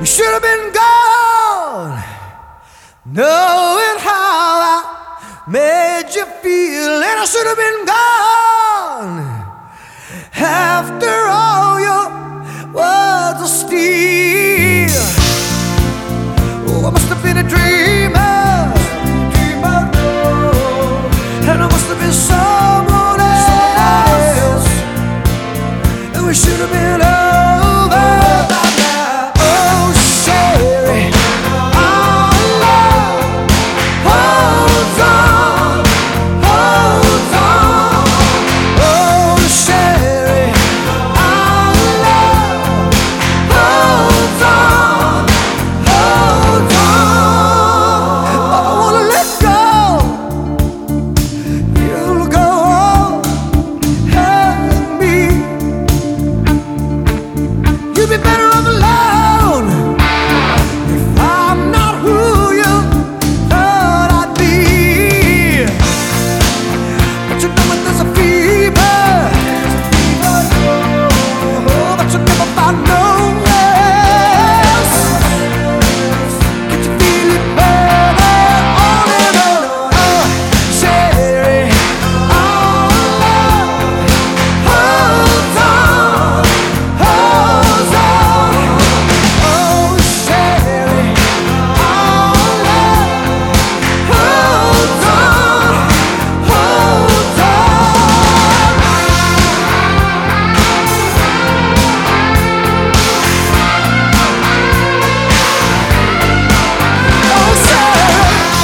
You should have been gone, knowing how I made you feel, and I should have been gone after all your words of steel. Oh, I must have been a dreamer, and I must have been someone else, and we should have been over. Oh, Sherry, our love holds on, holds on. Oh, Sherry, our love holds on, holds on. I don't wanna let go. You'll go on and me. You'd be better off alone if I'm not who you thought I'd be. But you know when there's a fever, oh, but you never find no rest. Can't you feel it burning on and on? Oh, Sherry, our love holds on, holds on. Oh, Sherry, our love holds on, holds on. Oh, Sherry.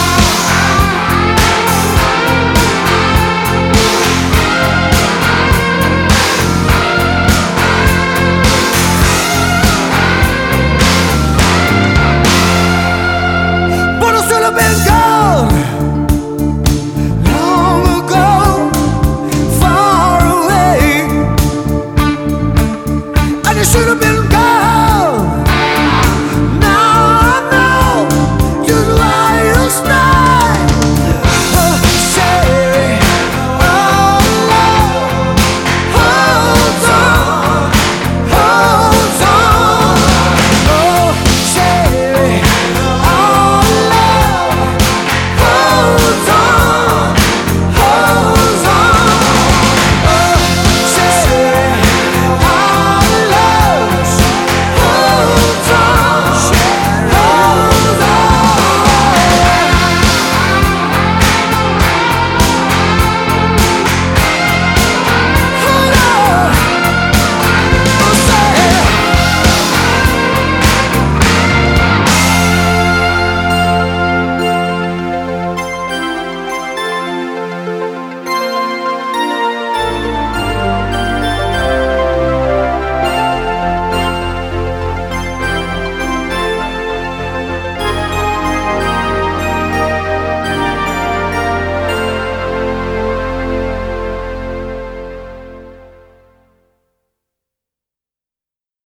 But I should have been gone long ago, far away, and you should